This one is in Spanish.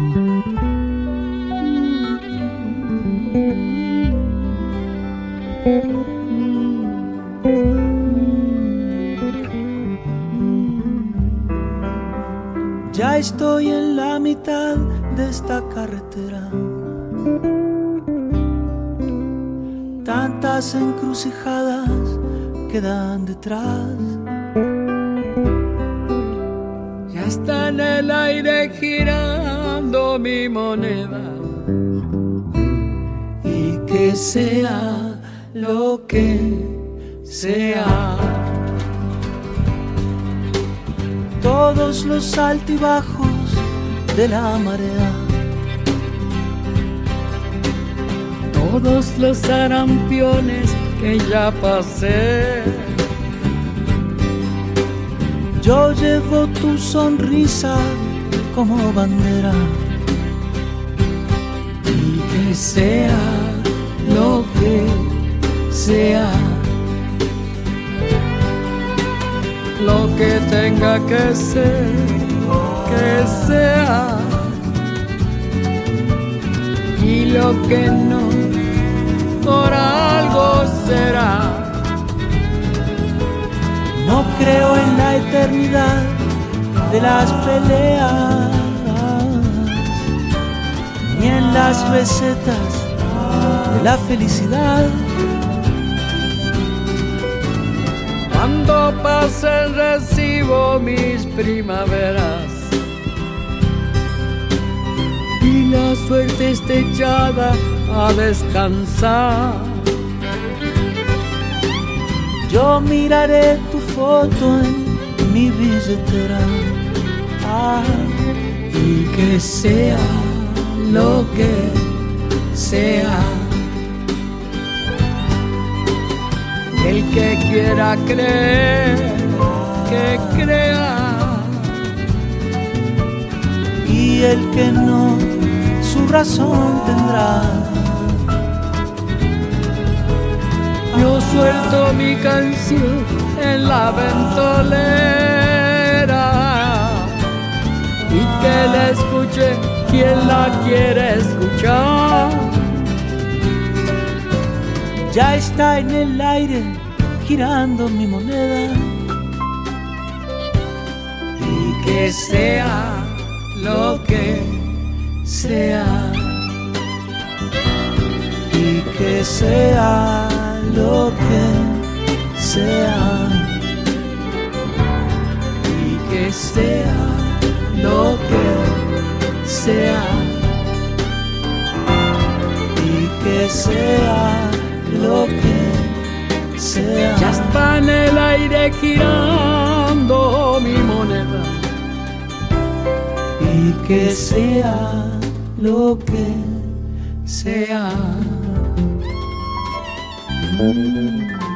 Ya estoy en la mitad de esta carretera. Tantas encrucijadas quedan detrás. Ya está en el aire girando mi moneda. Y que sea lo que sea. Todos los altibajos de la marea, todos los sarampiones que ya pasé. Yo llevo tu sonrisa como bandera. Y que sea lo que sea, lo que tenga que ser, que sea. Y lo que no, por algo será. No creo en la eternidad de las peleas, ni en las recetas de la felicidad. Cuando pasen recibo mis primaveras y la suerte esté echada a descansar. Yo miraré tu foto en mi billetera. Y que sea lo que sea. El que quiera creer, que crea. Y el que no, su razón tendrá. Yo suelto mi canción en la ventolera y que la escuche quien la quiere escuchar. Ya está en el aire girando mi moneda. Y que sea lo que sea. Y que sea lo que sea. Y que sea lo que sea. Y que sea lo que sea. Ya está en el aire girando mi moneda. Y que sea lo que sea.